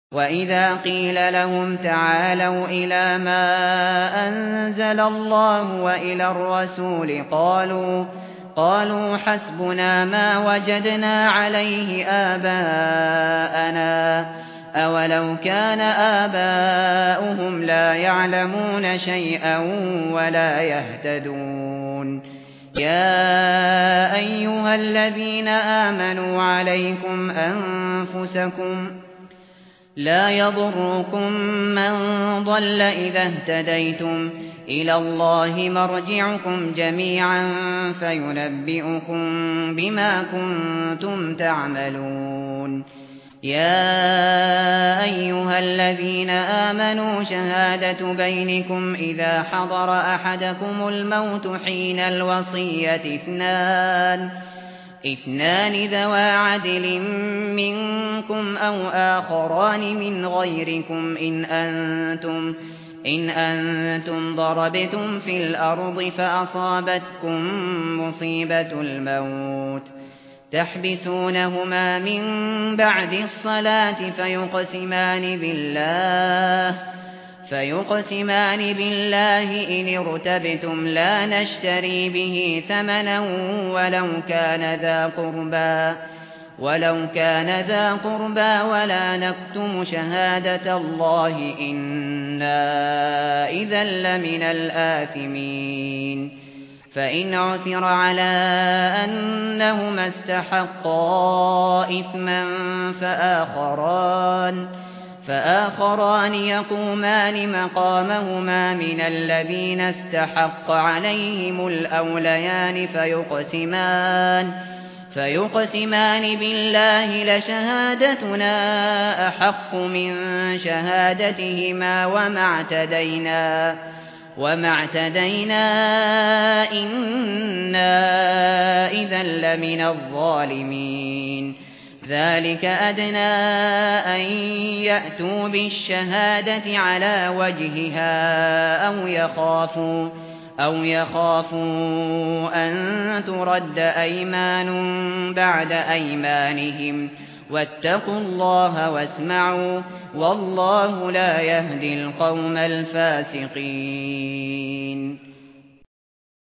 وَإِذَا قِيلَ لَهُمْ تَعَالَوْا إِلَى مَا أَنزَلَ اللَّهُ وَإِلَى الرَّسُولِ قَالُوا حَسْبُنَا مَا وَجَدْنَا عَلَيْهِ آبَاءَنَا ۚ أَوَلَوْ كَانَ آبَاؤُهُمْ لَا يَعْلَمُونَ شَيْئًا وَلَا يَهْتَدُونَ يَا أَيُّهَا الَّذِينَ آمَنُوا عَلَيْكُمْ أَنفُسَكُمْ لا يضركم من ضل إذا اهتديتم إلى الله مرجعكم جميعا فينبئكم بما كنتم تعملون يا أيها الذين آمنوا شهادة بينكم إذا حضر أحدكم الموت حين الوصية اثنان ذوى عدل منكم أو آخران من غيركم إن أنتم ضربتم في الأرض فأصابتكم مصيبة الموت تحبسونهما من بعد الصلاة فيقسمان بالله إن ارتبتم لا نشتري به ثمنا ولو كان ذا قربى ولا نكتم شهادة الله إنا إذا لمن الآثمين فإن عثر على أنهما استحقا إثما فآخران يقومان مقامهما من الذين استحق عليهم الأوليان فيقسمان بالله لشهادتنا أحق من شهادتهما وما اعتدينا إنا إذا لمن الظالمين ذلك أدنى أن يأتوا بالشهادة على وجهها أو يخافوا أن ترد أيمان بعد أيمانهم واتقوا الله واسمعوا والله لا يهدي القوم الفاسقين